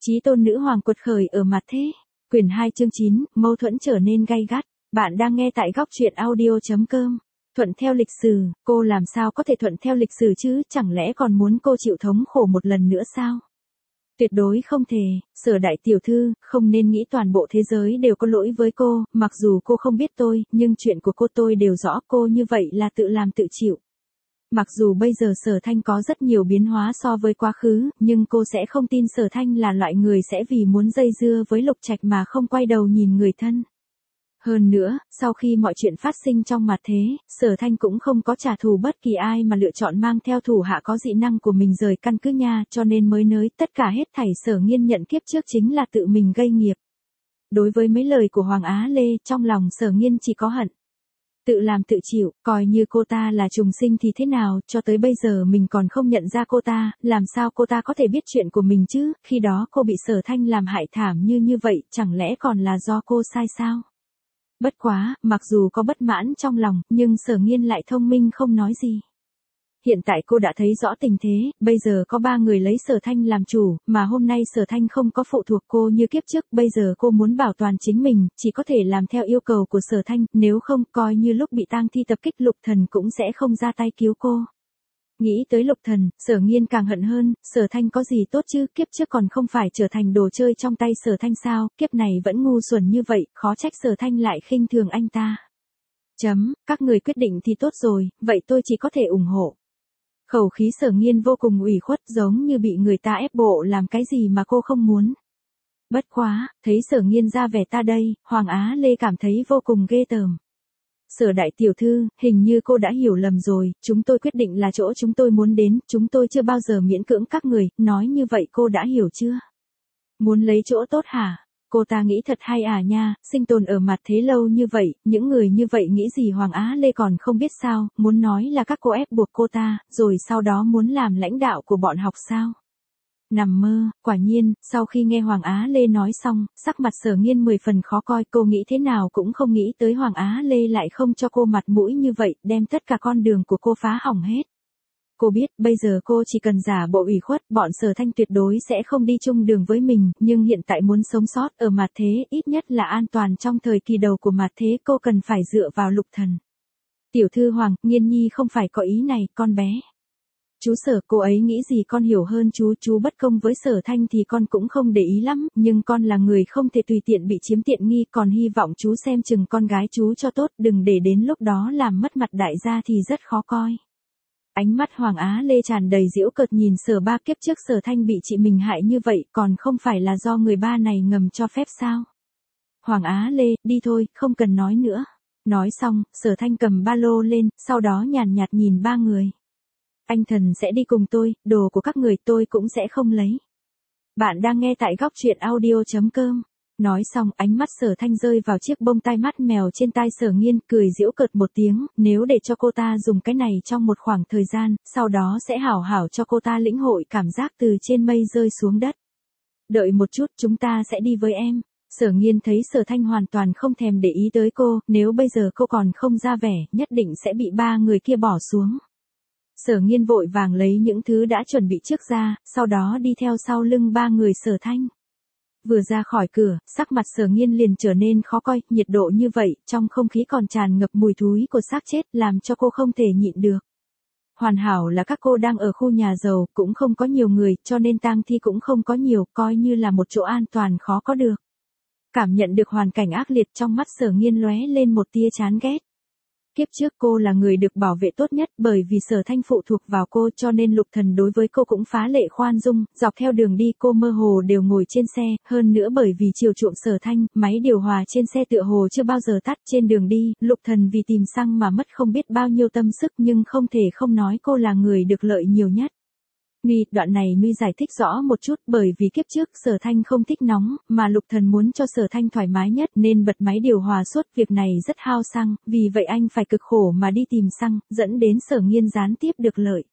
Chí tôn nữ hoàng quật khởi ở mặt thế. Quyển 2 chương 9, mâu thuẫn trở nên gay gắt. Bạn đang nghe tại góc truyện audio.com. Thuận theo lịch sử, cô làm sao có thể thuận theo lịch sử chứ, chẳng lẽ còn muốn cô chịu thống khổ một lần nữa sao? Tuyệt đối không thể, Sở đại tiểu thư, không nên nghĩ toàn bộ thế giới đều có lỗi với cô, mặc dù cô không biết tôi, nhưng chuyện của cô tôi đều rõ, cô như vậy là tự làm tự chịu. Mặc dù bây giờ Sở Thanh có rất nhiều biến hóa so với quá khứ, nhưng cô sẽ không tin Sở Thanh là loại người sẽ vì muốn dây dưa với Lục Trạch mà không quay đầu nhìn người thân. Hơn nữa, sau khi mọi chuyện phát sinh trong mặt thế, Sở Thanh cũng không có trả thù bất kỳ ai mà lựa chọn mang theo thủ hạ có dị năng của mình rời căn cứ nha, cho nên mới nới tất cả hết thảy Sở Nghiên nhận kiếp trước chính là tự mình gây nghiệp. Đối với mấy lời của Hoàng Á Lê, trong lòng Sở Nghiên chỉ có hận. Tự làm tự chịu, coi như cô ta là trùng sinh thì thế nào, cho tới bây giờ mình còn không nhận ra cô ta, làm sao cô ta có thể biết chuyện của mình chứ, khi đó cô bị Sở Thanh làm hại thảm như vậy, chẳng lẽ còn là do cô sai sao? Bất quá, mặc dù có bất mãn trong lòng, nhưng Sở Nghiên lại thông minh không nói gì. Hiện tại cô đã thấy rõ tình thế, bây giờ có 3 người lấy Sở Thanh làm chủ, mà hôm nay Sở Thanh không có phụ thuộc cô như kiếp trước, bây giờ cô muốn bảo toàn chính mình, chỉ có thể làm theo yêu cầu của Sở Thanh, nếu không, coi như lúc bị tang thi tập kích Lục Thần cũng sẽ không ra tay cứu cô. Nghĩ tới Lục Thần, Sở Nghiên càng hận hơn, Sở Thanh có gì tốt chứ, kiếp trước còn không phải trở thành đồ chơi trong tay Sở Thanh sao, kiếp này vẫn ngu xuẩn như vậy, khó trách Sở Thanh lại khinh thường anh ta. Các người quyết định thì tốt rồi, vậy tôi chỉ có thể ủng hộ. Khẩu khí Sở Nghiên vô cùng ủy khuất, giống như bị người ta ép bộ làm cái gì mà cô không muốn. Bất quá, thấy Sở Nghiên ra vẻ ta đây, Hoàng Á Lê cảm thấy vô cùng ghê tởm. Sở đại tiểu thư, hình như cô đã hiểu lầm rồi, chúng tôi quyết định là chỗ chúng tôi muốn đến, chúng tôi chưa bao giờ miễn cưỡng các người, nói như vậy cô đã hiểu chưa? Muốn lấy chỗ tốt hả? Cô ta nghĩ thật hay à nha, sinh tồn ở mặt thế lâu như vậy, những người như vậy nghĩ gì Hoàng Á Lê còn không biết sao, muốn nói là các cô ép buộc cô ta, rồi sau đó muốn làm lãnh đạo của bọn học sao? Nằm mơ, quả nhiên, sau khi nghe Hoàng Á Lê nói xong, sắc mặt Sở Nghiên 10 phần khó coi, cô nghĩ thế nào cũng không nghĩ tới Hoàng Á Lê lại không cho cô mặt mũi như vậy, đem tất cả con đường của cô phá hỏng hết. Cô biết, bây giờ cô chỉ cần giả bộ ủy khuất, bọn Sở Thanh tuyệt đối sẽ không đi chung đường với mình, nhưng hiện tại muốn sống sót ở mặt thế, ít nhất là an toàn trong thời kỳ đầu của mặt thế, cô cần phải dựa vào Lục Thần. Tiểu thư Hoàng, Nghiên nhi không phải có ý này, con bé. Chú Sở, cô ấy nghĩ gì con hiểu hơn chú bất công với Sở Thanh thì con cũng không để ý lắm, nhưng con là người không thể tùy tiện bị chiếm tiện nghi, còn hy vọng chú xem chừng con gái chú cho tốt, đừng để đến lúc đó làm mất mặt đại gia thì rất khó coi. Ánh mắt Hoàng Á Lê tràn đầy giễu cợt nhìn Sở Ba, kiếp trước Sở Thanh bị chị mình hại như vậy, còn không phải là do người ba này ngầm cho phép sao? Hoàng Á Lê, đi thôi, không cần nói nữa. Nói xong, Sở Thanh cầm ba lô lên, sau đó nhàn nhạt nhìn 3 người. Anh thần sẽ đi cùng tôi, đồ của các người tôi cũng sẽ không lấy. Bạn đang nghe tại góc truyện audio.com. Nói xong, ánh mắt Sở Thanh rơi vào chiếc bông tai mắt mèo trên tai Sở Nghiên, cười giễu cợt một tiếng, nếu để cho cô ta dùng cái này trong một khoảng thời gian, sau đó sẽ hảo hảo cho cô ta lĩnh hội cảm giác từ trên mây rơi xuống đất. Đợi một chút, chúng ta sẽ đi với em. Sở Nghiên thấy Sở Thanh hoàn toàn không thèm để ý tới cô, nếu bây giờ cô còn không ra vẻ, nhất định sẽ bị 3 người kia bỏ xuống. Sở Nghiên vội vàng lấy những thứ đã chuẩn bị trước ra, sau đó đi theo sau lưng 3 người Sở Thanh. Vừa ra khỏi cửa, sắc mặt Sở Nghiên liền trở nên khó coi, nhiệt độ như vậy, trong không khí còn tràn ngập mùi thúi của xác chết, làm cho cô không thể nhịn được. Hoàn hảo là các cô đang ở khu nhà giàu, cũng không có nhiều người, cho nên tang thi cũng không có nhiều, coi như là một chỗ an toàn khó có được. Cảm nhận được hoàn cảnh ác liệt, trong mắt Sở Nghiên lóe lên một tia chán ghét. Kiếp trước cô là người được bảo vệ tốt nhất, bởi vì Sở Thanh phụ thuộc vào cô, cho nên Lục Thần đối với cô cũng phá lệ khoan dung, dọc theo đường đi cô mơ hồ đều ngồi trên xe, hơn nữa bởi vì chiều chuộng Sở Thanh, máy điều hòa trên xe tựa hồ chưa bao giờ tắt. Trên đường đi, Lục Thần vì tìm xăng mà mất không biết bao nhiêu tâm sức, nhưng không thể không nói cô là người được lợi nhiều nhất. Đoạn này giải thích rõ một chút, bởi vì kiếp trước Sở Thanh không thích nóng, mà Lục Thần muốn cho Sở Thanh thoải mái nhất nên bật máy điều hòa suốt, việc này rất hao xăng, vì vậy anh phải cực khổ mà đi tìm xăng, dẫn đến Sở Nghiên gián tiếp được lợi.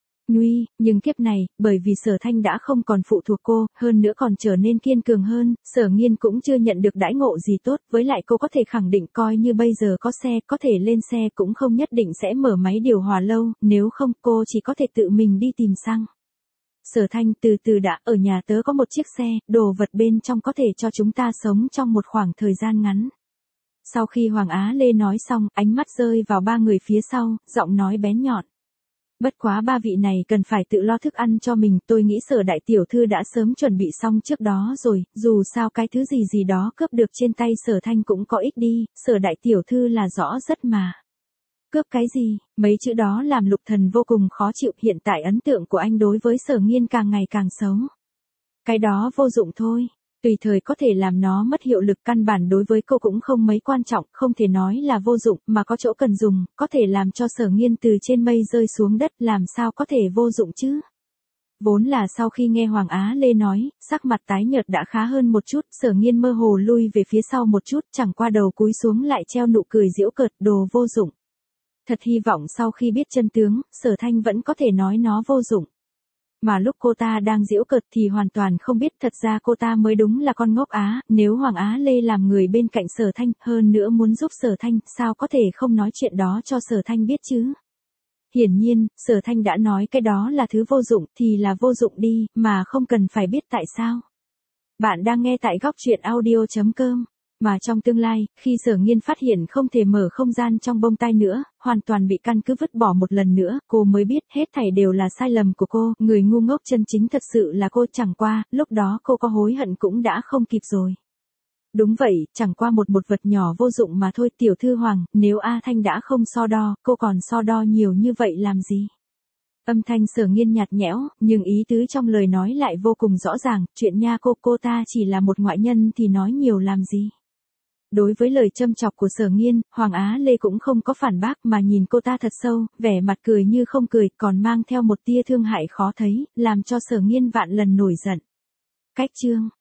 Nhưng kiếp này, bởi vì Sở Thanh đã không còn phụ thuộc cô, hơn nữa còn trở nên kiên cường hơn, Sở Nghiên cũng chưa nhận được đãi ngộ gì tốt, với lại cô có thể khẳng định coi như bây giờ có xe, có thể lên xe cũng không nhất định sẽ mở máy điều hòa lâu, nếu không cô chỉ có thể tự mình đi tìm xăng. Sở Thanh từ từ đã, ở nhà tớ có một chiếc xe, đồ vật bên trong có thể cho chúng ta sống trong một khoảng thời gian ngắn. Sau khi Hoàng Á Lê nói xong, ánh mắt rơi vào ba người phía sau, giọng nói bén nhọn. Bất quá ba vị này cần phải tự lo thức ăn cho mình, tôi nghĩ Sở đại tiểu thư đã sớm chuẩn bị xong trước đó rồi, dù sao cái thứ gì gì đó cướp được trên tay Sở Thanh cũng có ích đi, Sở đại tiểu thư là rõ rất mà. Cướp cái gì? Mấy chữ đó làm Lục Thần vô cùng khó chịu, hiện tại ấn tượng của anh đối với Sở Nghiên càng ngày càng xấu. Cái đó vô dụng thôi. Tùy thời có thể làm nó mất hiệu lực, căn bản đối với cô cũng không mấy quan trọng, không thể nói là vô dụng, mà có chỗ cần dùng, có thể làm cho Sở Nghiên từ trên mây rơi xuống đất, làm sao có thể vô dụng chứ. Vốn là sau khi nghe Hoàng Á Lê nói, sắc mặt tái nhợt đã khá hơn một chút, Sở Nghiên mơ hồ lui về phía sau một chút, chẳng qua đầu cúi xuống lại treo nụ cười giễu cợt, đồ vô dụng. Thật hy vọng sau khi biết chân tướng, Sở Thanh vẫn có thể nói nó vô dụng. Mà lúc cô ta đang giễu cợt thì hoàn toàn không biết thật ra cô ta mới đúng là con ngốc á, nếu Hoàng Á Lê làm người bên cạnh Sở Thanh, hơn nữa muốn giúp Sở Thanh, sao có thể không nói chuyện đó cho Sở Thanh biết chứ? Hiển nhiên, Sở Thanh đã nói cái đó là thứ vô dụng thì là vô dụng đi, mà không cần phải biết tại sao. Bạn đang nghe tại góc truyện audio.com. Mà trong tương lai, khi Sở Nghiên phát hiện không thể mở không gian trong bông tai nữa, hoàn toàn bị căn cứ vứt bỏ một lần nữa, cô mới biết hết thảy đều là sai lầm của cô, người ngu ngốc chân chính thật sự là cô, chẳng qua, lúc đó cô có hối hận cũng đã không kịp rồi. Đúng vậy, chẳng qua một vật nhỏ vô dụng mà thôi, tiểu thư Hoàng, nếu A Thanh đã không so đo, cô còn so đo nhiều như vậy làm gì? Âm thanh Sở Nghiên nhạt nhẽo, nhưng ý tứ trong lời nói lại vô cùng rõ ràng, chuyện nha cô ta chỉ là một ngoại nhân thì nói nhiều làm gì? Đối với lời châm chọc của Sở Nghiên, Hoàng Á Lê cũng không có phản bác mà nhìn cô ta thật sâu, vẻ mặt cười như không cười, còn mang theo một tia thương hại khó thấy, làm cho Sở Nghiên vạn lần nổi giận. Cách chương